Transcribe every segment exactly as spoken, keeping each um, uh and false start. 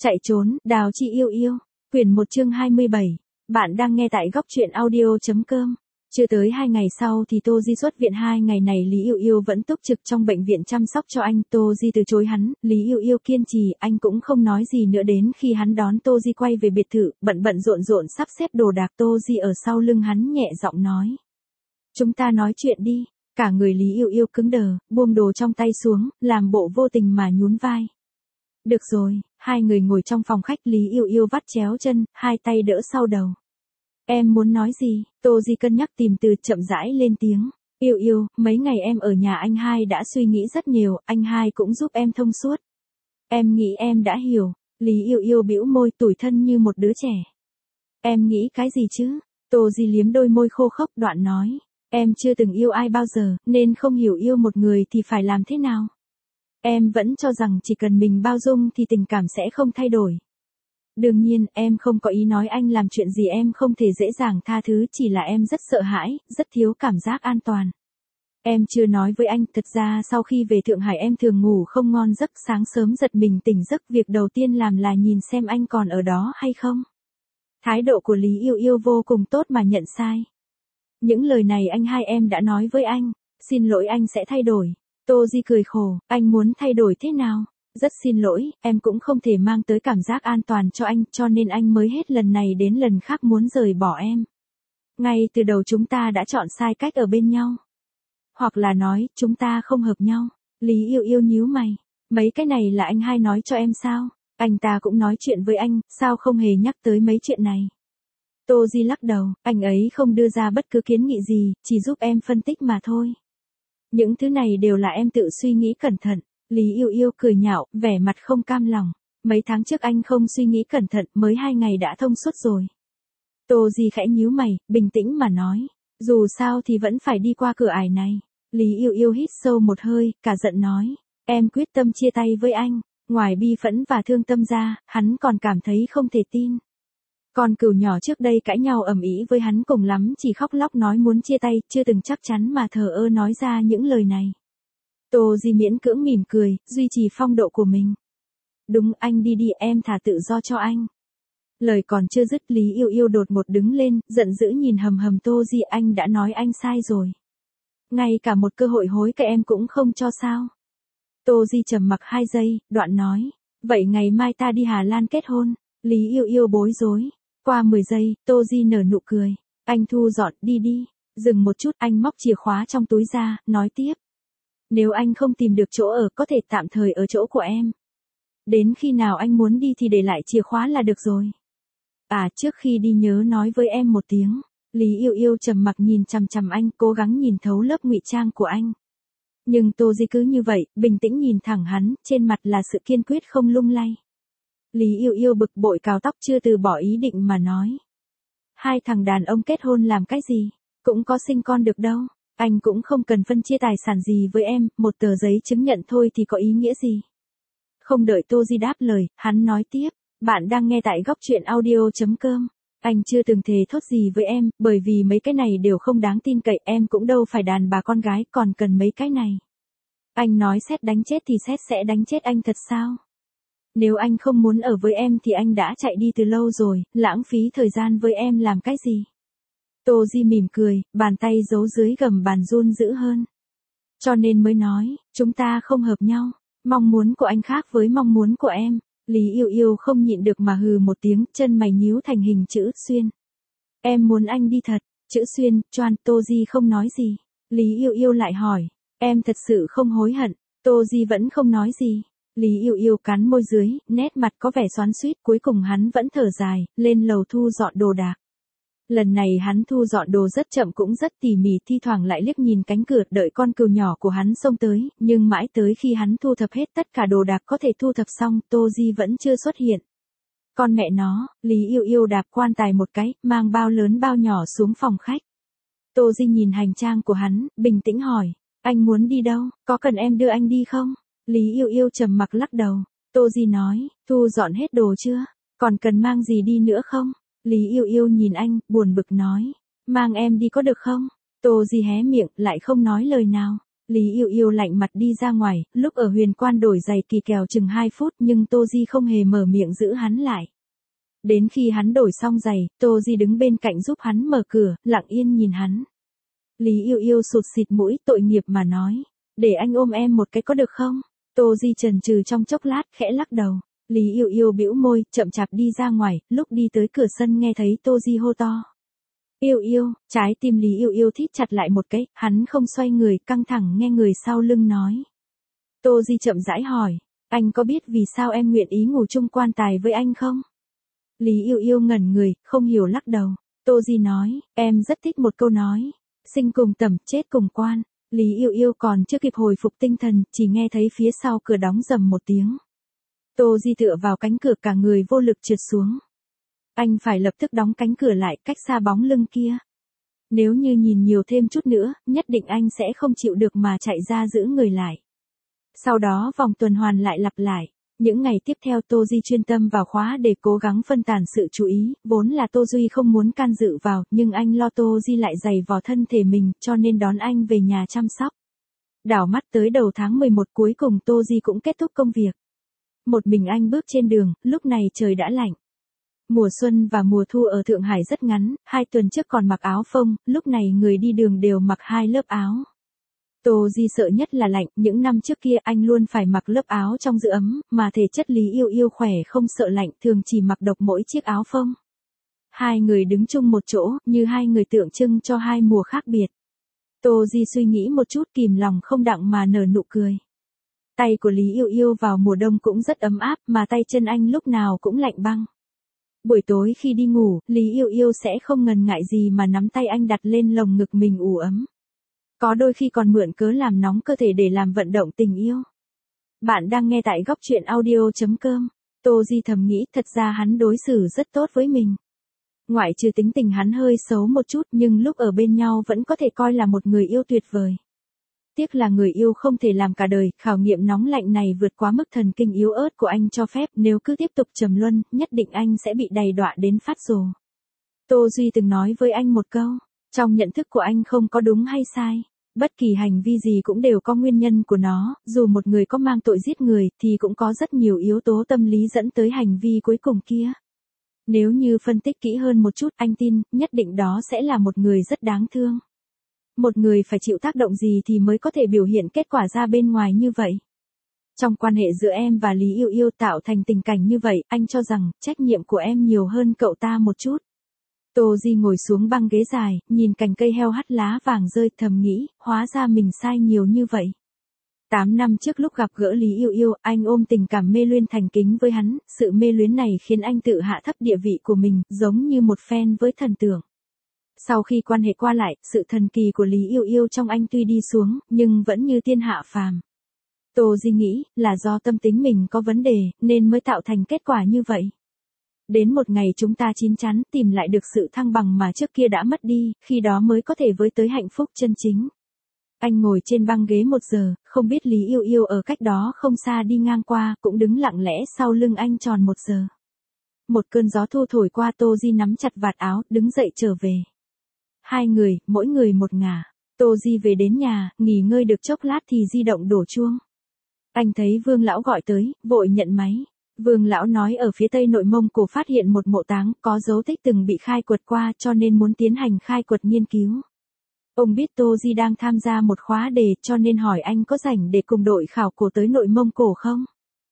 Chạy trốn, Đào Chi yêu yêu. Quyển một chương hai mươi bảy. Bạn đang nghe tại góc truyện audio.com. Chưa tới hai ngày sau thì Tô Di xuất viện. Hai ngày này Lý Yêu Yêu vẫn túc trực trong bệnh viện chăm sóc cho anh. Tô Di từ chối hắn, Lý Yêu Yêu kiên trì, anh cũng không nói gì nữa. Đến khi hắn đón Tô Di quay về biệt thự, bận bận rộn rộn sắp xếp đồ đạc, Tô Di ở sau lưng hắn nhẹ giọng nói. Chúng ta nói chuyện đi. Cả người Lý Yêu Yêu cứng đờ, buông đồ trong tay xuống, làm bộ vô tình mà nhún vai. Được rồi, hai người ngồi trong phòng khách, Lý Yêu Yêu vắt chéo chân, hai tay đỡ sau đầu. Em muốn nói gì? Tô Di cân nhắc tìm từ, chậm rãi lên tiếng. Yêu Yêu, mấy ngày em ở nhà anh hai đã suy nghĩ rất nhiều, anh hai cũng giúp em thông suốt. Em nghĩ em đã hiểu. Lý Yêu Yêu bĩu môi, tủi thân như một đứa trẻ. Em nghĩ cái gì chứ? Tô Di liếm đôi môi khô khốc, đoạn nói. Em chưa từng yêu ai bao giờ, nên không hiểu yêu một người thì phải làm thế nào. Em vẫn cho rằng chỉ cần mình bao dung thì tình cảm sẽ không thay đổi. Đương nhiên, em không có ý nói anh làm chuyện gì em không thể dễ dàng tha thứ, chỉ là em rất sợ hãi, rất thiếu cảm giác an toàn. Em chưa nói với anh, thật ra sau khi về Thượng Hải em thường ngủ không ngon giấc, sáng sớm giật mình tỉnh giấc, việc đầu tiên làm là nhìn xem anh còn ở đó hay không. Thái độ của Lý Yêu Yêu vô cùng tốt mà nhận sai. Những lời này anh hai em đã nói với anh, xin lỗi anh sẽ thay đổi. Tô Di cười khổ, anh muốn thay đổi thế nào? Rất xin lỗi, em cũng không thể mang tới cảm giác an toàn cho anh, cho nên anh mới hết lần này đến lần khác muốn rời bỏ em. Ngay từ đầu chúng ta đã chọn sai cách ở bên nhau. Hoặc là nói, chúng ta không hợp nhau. Lý Yêu Yêu nhíu mày. Mấy cái này là anh hai nói cho em sao? Anh ta cũng nói chuyện với anh, sao không hề nhắc tới mấy chuyện này? Tô Di lắc đầu, anh ấy không đưa ra bất cứ kiến nghị gì, chỉ giúp em phân tích mà thôi. Những thứ này đều là em tự suy nghĩ cẩn thận. Lý Yêu Yêu cười nhạo, vẻ mặt không cam lòng. Mấy tháng trước anh không suy nghĩ cẩn thận, mới hai ngày đã thông suốt rồi. Tô Di khẽ nhíu mày, bình tĩnh mà nói. Dù sao thì vẫn phải đi qua cửa ải này. Lý Yêu Yêu hít sâu một hơi, cả giận nói. Em quyết tâm chia tay với anh. Ngoài bi phẫn và thương tâm ra, hắn còn cảm thấy không thể tin. Con cừu nhỏ trước đây cãi nhau ầm ĩ với hắn, cùng lắm chỉ khóc lóc nói muốn chia tay, chưa từng chắc chắn mà thờ ơ nói ra những lời này. Tô Di miễn cưỡng mỉm cười, duy trì phong độ của mình. Đúng, anh đi đi, em thả tự do cho anh. Lời còn chưa dứt, Lý Yêu Yêu đột ngột đứng lên, giận dữ nhìn hầm hầm Tô Di, anh đã nói anh sai rồi. Ngay cả một cơ hội hối cải em cũng không cho sao? Tô Di trầm mặc hai giây, đoạn nói. Vậy ngày mai ta đi Hà Lan kết hôn. Lý Yêu Yêu bối rối. Qua mười giây, Tô Di nở nụ cười. Anh thu dọn, đi đi. Dừng một chút, anh móc chìa khóa trong túi ra, nói tiếp. Nếu anh không tìm được chỗ ở, có thể tạm thời ở chỗ của em. Đến khi nào anh muốn đi thì để lại chìa khóa là được rồi. À, trước khi đi nhớ nói với em một tiếng. Lý Yêu Yêu trầm mặc nhìn chằm chằm anh, cố gắng nhìn thấu lớp ngụy trang của anh. Nhưng Tô Di cứ như vậy, bình tĩnh nhìn thẳng hắn, trên mặt là sự kiên quyết không lung lay. Lý Yêu Yêu bực bội cào tóc, chưa từ bỏ ý định mà nói. Hai thằng đàn ông kết hôn làm cái gì? Cũng có sinh con được đâu. Anh cũng không cần phân chia tài sản gì với em, một tờ giấy chứng nhận thôi thì có ý nghĩa gì? Không đợi Tô Di đáp lời, hắn nói tiếp. Bạn đang nghe tại góc truyện audio.com. Anh chưa từng thề thốt gì với em, bởi vì mấy cái này đều không đáng tin cậy, em cũng đâu phải đàn bà con gái, còn cần mấy cái này. Anh nói sét đánh chết thì sét sẽ đánh chết anh thật sao? Nếu anh không muốn ở với em thì anh đã chạy đi từ lâu rồi, lãng phí thời gian với em làm cái gì? Tô Di mỉm cười, bàn tay giấu dưới gầm bàn run dữ hơn. Cho nên mới nói, chúng ta không hợp nhau. Mong muốn của anh khác với mong muốn của em. Lý Yêu Yêu không nhịn được mà hừ một tiếng, chân mày nhíu thành hình chữ xuyên. Em muốn anh đi thật, chữ xuyên, choan. Tô Di không nói gì. Lý Yêu Yêu lại hỏi, em thật sự không hối hận? Tô Di vẫn không nói gì. Lý Yêu Yêu cắn môi dưới, nét mặt có vẻ xoắn xuýt, cuối cùng hắn vẫn thở dài, lên lầu thu dọn đồ đạc. Lần này hắn thu dọn đồ rất chậm cũng rất tỉ mỉ, thi thoảng lại liếc nhìn cánh cửa đợi con cừu nhỏ của hắn xông tới, nhưng mãi tới khi hắn thu thập hết tất cả đồ đạc có thể thu thập xong, Tô Di vẫn chưa xuất hiện. Con mẹ nó, Lý Yêu Yêu đạp quan tài một cái, mang bao lớn bao nhỏ xuống phòng khách. Tô Di nhìn hành trang của hắn, bình tĩnh hỏi, anh muốn đi đâu, có cần em đưa anh đi không? Lý Yêu Yêu trầm mặc lắc đầu. Tô Di nói, thu dọn hết đồ chưa? Còn cần mang gì đi nữa không? Lý Yêu Yêu nhìn anh, buồn bực nói. Mang em đi có được không? Tô Di hé miệng, lại không nói lời nào. Lý Yêu Yêu lạnh mặt đi ra ngoài, lúc ở huyền quan đổi giày kỳ kèo chừng hai phút nhưng Tô Di không hề mở miệng giữ hắn lại. Đến khi hắn đổi xong giày, Tô Di đứng bên cạnh giúp hắn mở cửa, lặng yên nhìn hắn. Lý Yêu Yêu sụt xịt mũi, tội nghiệp mà nói, để anh ôm em một cái có được không? Tô Di chần chừ trong chốc lát, khẽ lắc đầu. Lý Yêu Yêu bĩu môi, chậm chạp đi ra ngoài, lúc đi tới cửa sân nghe thấy Tô Di hô to. Yêu Yêu, trái tim Lý Yêu Yêu thít chặt lại một cái, hắn không xoay người, căng thẳng nghe người sau lưng nói. Tô Di chậm rãi hỏi, anh có biết vì sao em nguyện ý ngủ chung quan tài với anh không? Lý Yêu Yêu ngẩn người, không hiểu lắc đầu. Tô Di nói, em rất thích một câu nói, sinh cùng tẩm, chết cùng quan. Lý Yêu Yêu còn chưa kịp hồi phục tinh thần, chỉ nghe thấy phía sau cửa đóng rầm một tiếng. Tô Di tựa vào cánh cửa cả người vô lực trượt xuống. Anh phải lập tức đóng cánh cửa lại, cách xa bóng lưng kia. Nếu như nhìn nhiều thêm chút nữa, nhất định anh sẽ không chịu được mà chạy ra giữ người lại. Sau đó vòng tuần hoàn lại lặp lại. Những ngày tiếp theo Tô Di chuyên tâm vào khóa để cố gắng phân tán sự chú ý, vốn là Tô Duy không muốn can dự vào, nhưng anh lo Tô Di lại dày vò thân thể mình, cho nên đón anh về nhà chăm sóc. Đảo mắt tới đầu tháng mười một cuối cùng Tô Di cũng kết thúc công việc. Một mình anh bước trên đường, lúc này trời đã lạnh. Mùa xuân và mùa thu ở Thượng Hải rất ngắn, hai tuần trước còn mặc áo phông, lúc này người đi đường đều mặc hai lớp áo. Tô Di sợ nhất là lạnh, những năm trước kia anh luôn phải mặc lớp áo trong giữ ấm, mà thể chất Lý Yêu Yêu khỏe không sợ lạnh, thường chỉ mặc độc mỗi chiếc áo phông. Hai người đứng chung một chỗ, như hai người tượng trưng cho hai mùa khác biệt. Tô Di suy nghĩ một chút kìm lòng không đặng mà nở nụ cười. Tay của Lý Yêu Yêu vào mùa đông cũng rất ấm áp, mà tay chân anh lúc nào cũng lạnh băng. Buổi tối khi đi ngủ, Lý Yêu Yêu sẽ không ngần ngại gì mà nắm tay anh đặt lên lồng ngực mình ủ ấm. Có đôi khi còn mượn cớ làm nóng cơ thể để làm vận động tình yêu. Bạn đang nghe tại góc truyện audio chấm com. Tô Di thầm nghĩ thật ra hắn đối xử rất tốt với mình. Ngoại trừ tính tình hắn hơi xấu một chút nhưng lúc ở bên nhau vẫn có thể coi là một người yêu tuyệt vời. Tiếc là người yêu không thể làm cả đời, khảo nghiệm nóng lạnh này vượt quá mức thần kinh yếu ớt của anh cho phép, nếu cứ tiếp tục trầm luân, nhất định anh sẽ bị đầy đọa đến phát rồ. Tô Duy từng nói với anh một câu, trong nhận thức của anh không có đúng hay sai. Bất kỳ hành vi gì cũng đều có nguyên nhân của nó, dù một người có mang tội giết người thì cũng có rất nhiều yếu tố tâm lý dẫn tới hành vi cuối cùng kia. Nếu như phân tích kỹ hơn một chút, anh tin, nhất định đó sẽ là một người rất đáng thương. Một người phải chịu tác động gì thì mới có thể biểu hiện kết quả ra bên ngoài như vậy. Trong quan hệ giữa em và Lý Yêu Yêu tạo thành tình cảnh như vậy, anh cho rằng trách nhiệm của em nhiều hơn cậu ta một chút. Tô Di ngồi xuống băng ghế dài, nhìn cành cây heo hắt lá vàng rơi, thầm nghĩ, hóa ra mình sai nhiều như vậy. Tám năm trước lúc gặp gỡ Lý Yêu Yêu, anh ôm tình cảm mê luyến thành kính với hắn, sự mê luyến này khiến anh tự hạ thấp địa vị của mình, giống như một fan với thần tượng. Sau khi quan hệ qua lại, sự thần kỳ của Lý Yêu Yêu trong anh tuy đi xuống, nhưng vẫn như thiên hạ phàm. Tô Di nghĩ, là do tâm tính mình có vấn đề, nên mới tạo thành kết quả như vậy. Đến một ngày chúng ta chín chắn tìm lại được sự thăng bằng mà trước kia đã mất đi, khi đó mới có thể với tới hạnh phúc chân chính. Anh ngồi trên băng ghế một giờ, không biết Lý Yêu Yêu ở cách đó không xa đi ngang qua, cũng đứng lặng lẽ sau lưng anh tròn một giờ. Một cơn gió thu thổi qua, Tô Di nắm chặt vạt áo, đứng dậy trở về. Hai người, mỗi người một ngả. Tô Di về đến nhà, nghỉ ngơi được chốc lát thì di động đổ chuông. Anh thấy Vương lão gọi tới, vội nhận máy. Vương lão nói ở phía tây Nội Mông Cổ phát hiện một mộ táng có dấu tích từng bị khai quật qua, cho nên muốn tiến hành khai quật nghiên cứu. Ông biết Tô Di đang tham gia một khóa đề, cho nên hỏi anh có rảnh để cùng đội khảo cổ tới Nội Mông Cổ không?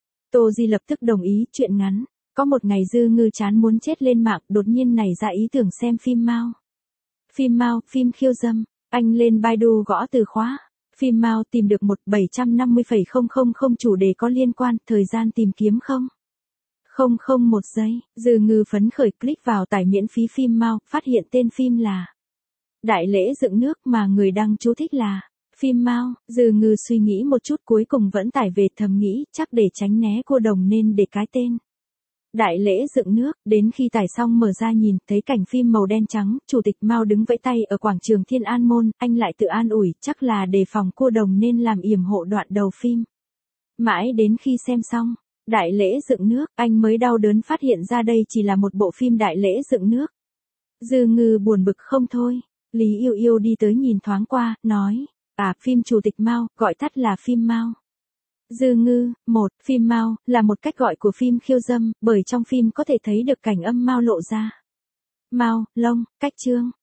Tô Di lập tức đồng ý. Chuyện ngắn. Có một ngày Dư Ngư chán muốn chết lên mạng, đột nhiên nảy ra ý tưởng xem phim Mao. Phim Mao, phim khiêu dâm. Anh lên Baidu gõ từ khóa. Phim Mao tìm được một bảy trăm năm mươi phẩy không không không chủ đề có liên quan, thời gian tìm kiếm không. Không không một giây, Dư Ngư phấn khởi click vào tải miễn phí phim Mao, phát hiện tên phim là Đại lễ dựng nước mà người đăng chú thích là phim Mao. Dư Ngư suy nghĩ một chút cuối cùng vẫn tải về, thầm nghĩ chắc để tránh né cua đồng nên để cái tên Đại lễ dựng nước. Đến khi tải xong mở ra nhìn, thấy cảnh phim màu đen trắng, chủ tịch Mao đứng vẫy tay ở quảng trường Thiên An Môn, anh lại tự an ủi, chắc là đề phòng cua đồng nên làm yểm hộ đoạn đầu phim. Mãi đến khi xem xong Đại lễ dựng nước, anh mới đau đớn phát hiện ra đây chỉ là một bộ phim Đại lễ dựng nước. Dư Ngư buồn bực không thôi. Lý Yêu Yêu đi tới nhìn thoáng qua, nói, À, phim Chủ tịch Mao, gọi tắt là phim Mao. Dư ngư, một, phim Mao, là một cách gọi của phim khiêu dâm, bởi trong phim có thể thấy được cảnh âm Mao lộ ra. Mao, lông, cách chương.